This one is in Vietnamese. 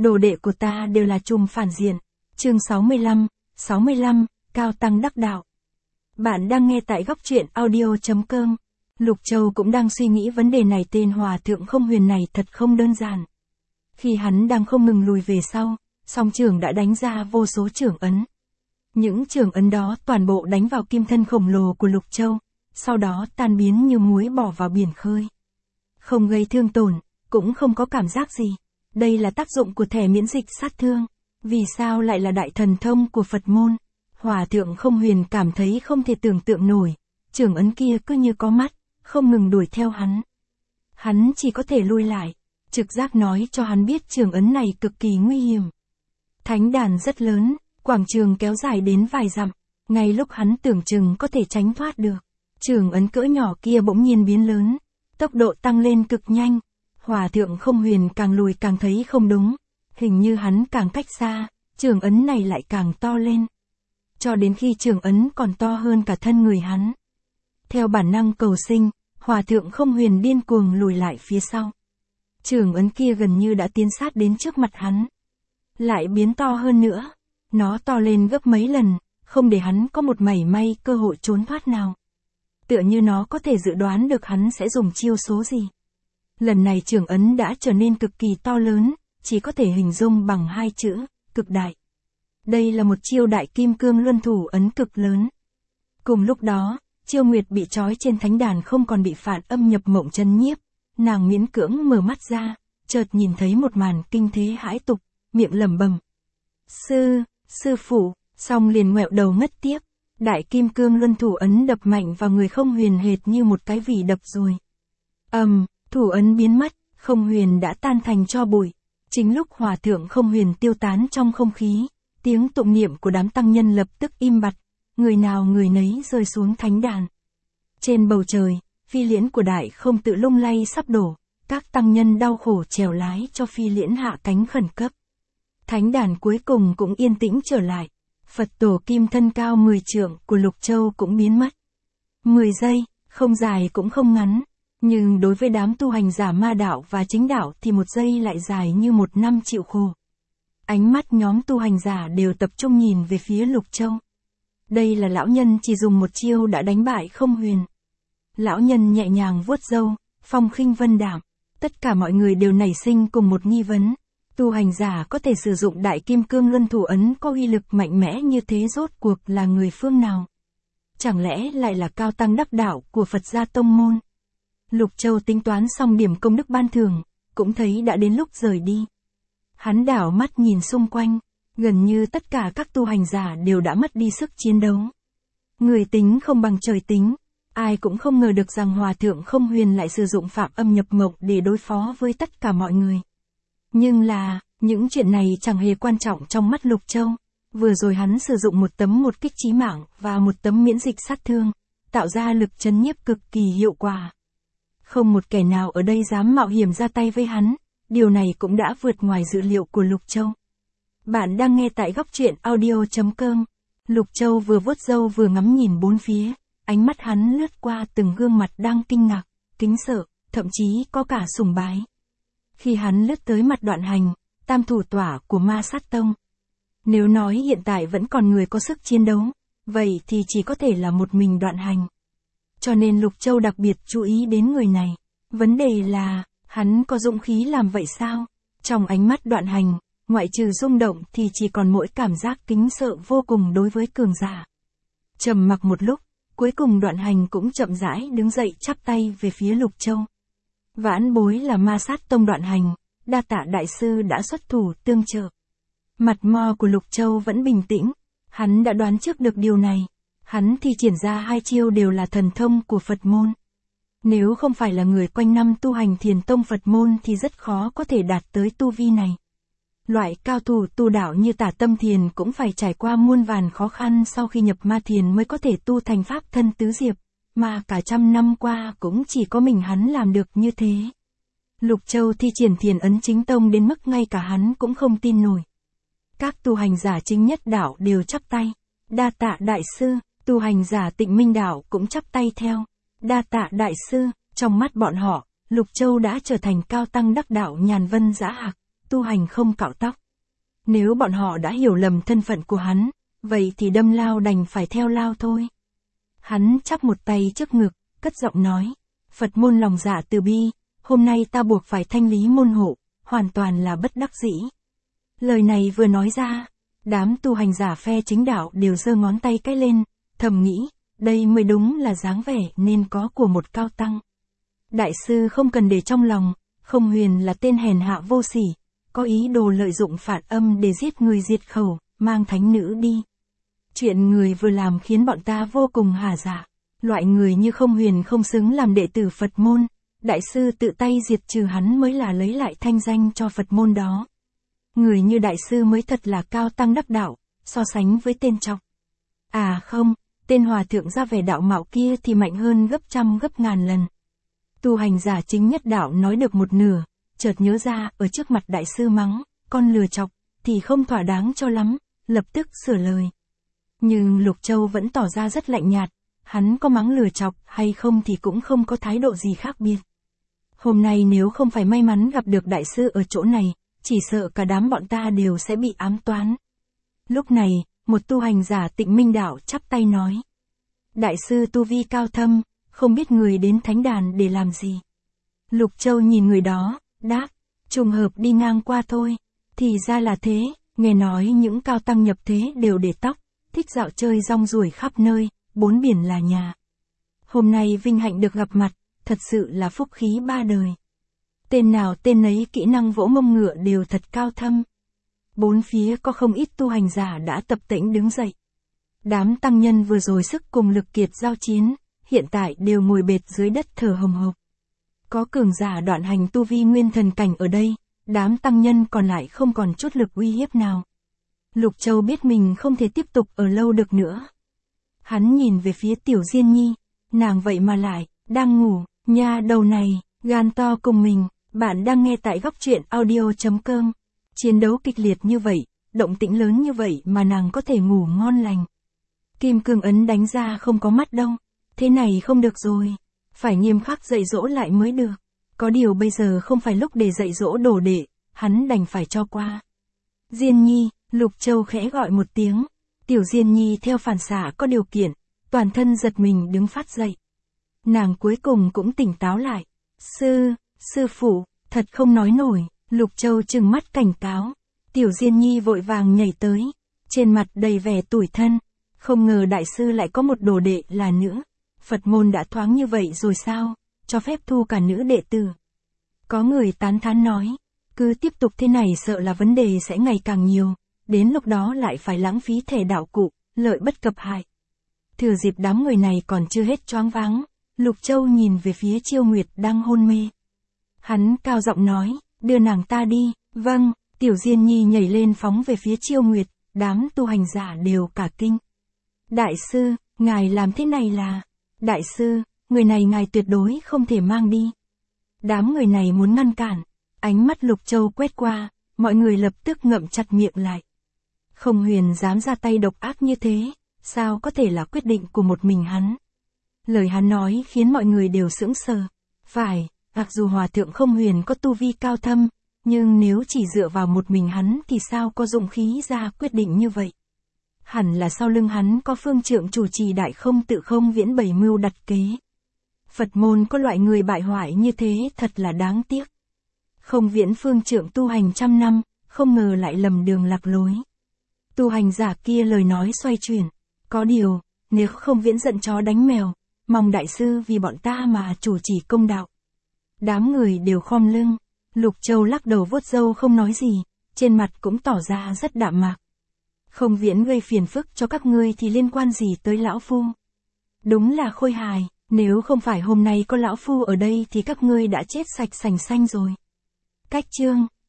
đồ đệ của ta đều là trùm phản diện. Chương 65, Cao Tăng đắc đạo. Bạn đang nghe tại góc truyện audio.com. Lục Châu cũng đang suy nghĩ vấn đề này, tên Hòa Thượng Không Huyền này thật không đơn giản. Khi hắn đang không ngừng lùi về sau, song trưởng đã đánh ra vô số trưởng ấn. Những trưởng ấn đó toàn bộ đánh vào kim thân khổng lồ của Lục Châu, sau đó tan biến như muối bỏ vào biển khơi. Không gây thương tổn, cũng không có cảm giác gì. Đây là tác dụng của thẻ miễn dịch sát thương. Vì sao lại là đại thần thông của Phật môn? Hòa Thượng Không Huyền cảm thấy không thể tưởng tượng nổi. Trưởng ấn kia cứ như có mắt, không ngừng đuổi theo hắn. Hắn chỉ có thể lui lại. Trực giác nói cho hắn biết trưởng ấn này cực kỳ nguy hiểm. Thánh đàn rất lớn, quảng trường kéo dài đến vài dặm. Ngay lúc hắn tưởng chừng có thể tránh thoát được, trưởng ấn cỡ nhỏ kia bỗng nhiên biến lớn, tốc độ tăng lên cực nhanh. Hòa Thượng Không Huyền càng lùi càng thấy không đúng. Hình như hắn càng cách xa, trưởng ấn này lại càng to lên. Cho đến khi trưởng ấn còn to hơn cả thân người hắn. Theo bản năng cầu sinh, Hòa Thượng Không Huyền điên cuồng lùi lại phía sau. Trưởng ấn kia gần như đã tiến sát đến trước mặt hắn. Lại biến to hơn nữa. Nó to lên gấp mấy lần, không để hắn có một mảy may cơ hội trốn thoát nào. Tựa như nó có thể dự đoán được hắn sẽ dùng chiêu số gì. Lần này trưởng ấn đã trở nên cực kỳ to lớn, chỉ có thể hình dung bằng hai chữ, cực đại. Đây là một chiêu đại kim cương luân thủ ấn cực lớn. Cùng lúc đó, Chiêu Nguyệt bị trói trên thánh đàn không còn bị Phản Âm nhập mộng trấn nhiếp. Nàng miễn cưỡng mở mắt ra, chợt nhìn thấy một màn kinh thế hãi tục, miệng lẩm bẩm. Sư phụ, xong liền ngoẹo đầu ngất tiếp. Đại kim cương luân thủ ấn đập mạnh vào người Không Huyền hệt như một cái vỉ đập rồi. Thủ ấn biến mất, Không Huyền đã tan thành tro bụi. Chính lúc Hòa Thượng Không Huyền tiêu tán trong không khí, tiếng tụng niệm của đám tăng nhân lập tức im bặt, người nào người nấy rơi xuống thánh đàn. Trên bầu trời, phi liễn của Đại Không Tự lung lay sắp đổ, các tăng nhân đau khổ chèo lái cho phi liễn hạ cánh khẩn cấp. Thánh đàn cuối cùng cũng yên tĩnh trở lại. Phật tổ kim thân cao 10 trượng của Lục Châu cũng biến mất. 10 giây, không dài cũng không ngắn. Nhưng đối với đám tu hành giả ma đạo và chính đạo thì 1 giây lại dài như 1 năm chịu khổ. Ánh mắt nhóm tu hành giả đều tập trung nhìn về phía Lục Châu. Đây là lão nhân chỉ dùng một chiêu đã đánh bại Không Huyền. Lão nhân nhẹ nhàng vuốt râu, phong khinh vân đạm. Tất cả mọi người đều nảy sinh cùng một nghi vấn. Tu hành giả có thể sử dụng đại kim cương luân thủ ấn có uy lực mạnh mẽ như thế rốt cuộc là người phương nào? Chẳng lẽ lại là cao tăng đắc đạo của Phật gia tông môn? Lục Châu tính toán xong điểm công đức ban thưởng, cũng thấy đã đến lúc rời đi. Hắn đảo mắt nhìn xung quanh, gần như tất cả các tu hành giả đều đã mất đi sức chiến đấu. Người tính không bằng trời tính, ai cũng không ngờ được rằng Hòa Thượng Không Huyền lại sử dụng Phạm Âm nhập mộng để đối phó với tất cả mọi người. Nhưng là, những chuyện này chẳng hề quan trọng trong mắt Lục Châu. Vừa rồi hắn sử dụng một tấm một kích chí mạng và một tấm miễn dịch sát thương, tạo ra lực trấn nhiếp cực kỳ hiệu quả. Không một kẻ nào ở đây dám mạo hiểm ra tay với hắn, điều này cũng đã vượt ngoài dự liệu của Lục Châu. Bạn đang nghe tại góc truyện audio.com. Lục Châu vừa vuốt râu vừa ngắm nhìn bốn phía, ánh mắt hắn lướt qua từng gương mặt đang kinh ngạc, kính sợ, thậm chí có cả sùng bái. Khi hắn lướt tới mặt Đoạn Hành, tam thủ tỏa của Ma Sát Tông. Nếu nói hiện tại vẫn còn người có sức chiến đấu, vậy thì chỉ có thể là một mình Đoạn Hành. Cho nên Lục Châu đặc biệt chú ý đến người này. Vấn đề là, hắn có dũng khí làm vậy sao? Trong ánh mắt Đoạn Hành, ngoại trừ rung động thì chỉ còn mỗi cảm giác kính sợ vô cùng đối với cường giả. Trầm mặc một lúc, cuối cùng Đoạn Hành cũng chậm rãi đứng dậy chắp tay về phía Lục Châu. Vãn bối là Ma Sát Tông Đoạn Hành, đa tạ đại sư đã xuất thủ tương trợ. Mặt mo của Lục Châu vẫn bình tĩnh, hắn đã đoán trước được điều này. Hắn thi triển ra 2 chiêu đều là thần thông của Phật môn. Nếu không phải là người quanh năm tu hành thiền tông Phật môn thì rất khó có thể đạt tới tu vi này. Loại cao thủ tu đạo như Tả Tâm Thiền cũng phải trải qua muôn vàn khó khăn sau khi nhập ma thiền mới có thể tu thành pháp thân tứ diệp, mà cả 100 năm qua cũng chỉ có mình hắn làm được như thế. Lục Châu thi triển thiền ấn chính tông đến mức ngay cả hắn cũng không tin nổi. Các tu hành giả chính nhất đạo đều chắp tay, đa tạ đại sư. Tu hành giả Tịnh Minh đạo cũng chắp tay theo, đa tạ đại sư. Trong mắt bọn họ, Lục Châu đã trở thành cao tăng đắc đạo nhàn vân dã hạc, tu hành không cạo tóc. Nếu bọn họ đã hiểu lầm thân phận của hắn, vậy thì đâm lao đành phải theo lao thôi. Hắn chắp một tay trước ngực, cất giọng nói, Phật môn lòng dạ từ bi, hôm nay ta buộc phải thanh lý môn hộ, hoàn toàn là bất đắc dĩ. Lời này vừa nói ra, đám tu hành giả phe chính đạo đều giơ ngón tay cái lên, thầm nghĩ, đây mới đúng là dáng vẻ nên có của một cao tăng. Đại sư không cần để trong lòng, Không Huyền là tên hèn hạ vô sỉ, có ý đồ lợi dụng phản âm để giết người diệt khẩu, mang thánh nữ đi. Chuyện người vừa làm khiến bọn ta vô cùng hả dạ. Loại người như Không Huyền không xứng làm đệ tử Phật môn, đại sư tự tay diệt trừ hắn mới là lấy lại thanh danh cho Phật môn đó. Người như đại sư mới thật là cao tăng đắc đạo, so sánh với tên Trọng. À không, tên hòa thượng ra vẻ đạo mạo kia thì mạnh hơn gấp trăm gấp ngàn lần. Tu hành giả chính nhất đạo nói được một nửa, chợt nhớ ra ở trước mặt đại sư mắng, con lừa chọc, thì không thỏa đáng cho lắm, lập tức sửa lời. Nhưng Lục Châu vẫn tỏ ra rất lạnh nhạt, hắn có mắng lừa chọc hay không thì cũng không có thái độ gì khác biệt. Hôm nay nếu không phải may mắn gặp được đại sư ở chỗ này, chỉ sợ cả đám bọn ta đều sẽ bị ám toán. Lúc này, một tu hành giả Tịnh Minh Đạo chắp tay nói. Đại sư tu vi cao thâm, không biết người đến thánh đàn để làm gì. Lục Châu nhìn người đó, đáp, trùng hợp đi ngang qua thôi. Thì ra là thế, nghe nói những cao tăng nhập thế đều để tóc, thích dạo chơi rong ruổi khắp nơi, bốn biển là nhà. Hôm nay vinh hạnh được gặp mặt, thật sự là phúc khí ba đời. Tên nào tên nấy kỹ năng vỗ mông ngựa đều thật cao thâm. Bốn phía có không ít tu hành giả đã tập tễnh đứng dậy. Đám tăng nhân vừa rồi sức cùng lực kiệt giao chiến, hiện tại đều ngồi bệt dưới đất thở hồng hộc. Có cường giả đoạn hành tu vi nguyên thần cảnh ở đây, đám tăng nhân còn lại không còn chút lực uy hiếp nào. Lục Châu biết mình không thể tiếp tục ở lâu được nữa. Hắn nhìn về phía Tiểu Diên Nhi, nàng vậy mà lại, đang ngủ, nha đầu này, gan to cùng mình, bạn đang nghe tại góc truyện audio.com. Chiến đấu kịch liệt như vậy, động tĩnh lớn như vậy mà nàng có thể ngủ ngon lành. Kim cương ấn đánh ra không có mắt đâu, thế này không được rồi, phải nghiêm khắc dạy dỗ lại mới được. Có điều bây giờ không phải lúc để dạy dỗ đồ đệ, hắn đành phải cho qua. Diên Nhi, Lục Châu khẽ gọi một tiếng, Tiểu Diên Nhi theo phản xạ có điều kiện, toàn thân giật mình đứng phát dậy. Nàng cuối cùng cũng tỉnh táo lại. Sư phụ, thật không nói nổi, Lục Châu trừng mắt cảnh cáo. Tiểu Diên Nhi vội vàng nhảy tới, trên mặt đầy vẻ tủi thân. Không ngờ đại sư lại có một đồ đệ là nữ. Phật môn đã thoáng như vậy rồi sao, cho phép thu cả nữ đệ tử. Có người tán thán nói, cứ tiếp tục thế này sợ là vấn đề sẽ ngày càng nhiều, đến lúc đó lại phải lãng phí thẻ đạo cụ, lợi bất cập hại. Thừa dịp đám người này còn chưa hết choáng váng, Lục Châu nhìn về phía Chiêu Nguyệt đang hôn mê. Hắn cao giọng nói, đưa nàng ta đi. Vâng. Tiểu Diên Nhi nhảy lên phóng về phía Chiêu Nguyệt, đám tu hành giả đều cả kinh. Đại sư, ngài làm thế này là... Đại sư, người này ngài tuyệt đối không thể mang đi. Đám người này muốn ngăn cản, ánh mắt Lục Châu quét qua, mọi người lập tức ngậm chặt miệng lại. Không Huyền dám ra tay độc ác như thế, sao có thể là quyết định của một mình hắn. Lời hắn nói khiến mọi người đều sững sờ. Phải, mặc dù hòa thượng Không Huyền có tu vi cao thâm, nhưng nếu chỉ dựa vào một mình hắn thì sao có dụng khí ra quyết định như vậy. Hẳn là sau lưng hắn có phương trượng chủ trì đại không tự không viễn bảy mưu đặt kế. Phật môn có loại người bại hoại như thế thật là đáng tiếc. Không viễn phương trượng tu hành trăm năm, không ngờ lại lầm đường lạc lối. Tu hành giả kia lời nói xoay chuyển. Có điều, nếu Không viễn giận chó đánh mèo, mong đại sư vì bọn ta mà chủ trì công đạo. Đám người đều khom lưng. Lục Châu lắc đầu vuốt râu không nói gì, trên mặt cũng tỏ ra rất đạm mạc. Không viễn gây phiền phức cho các ngươi thì liên quan gì tới lão phu. Đúng là khôi hài, nếu không phải hôm nay có lão phu ở đây thì các ngươi đã chết sạch sành xanh rồi. Cách chương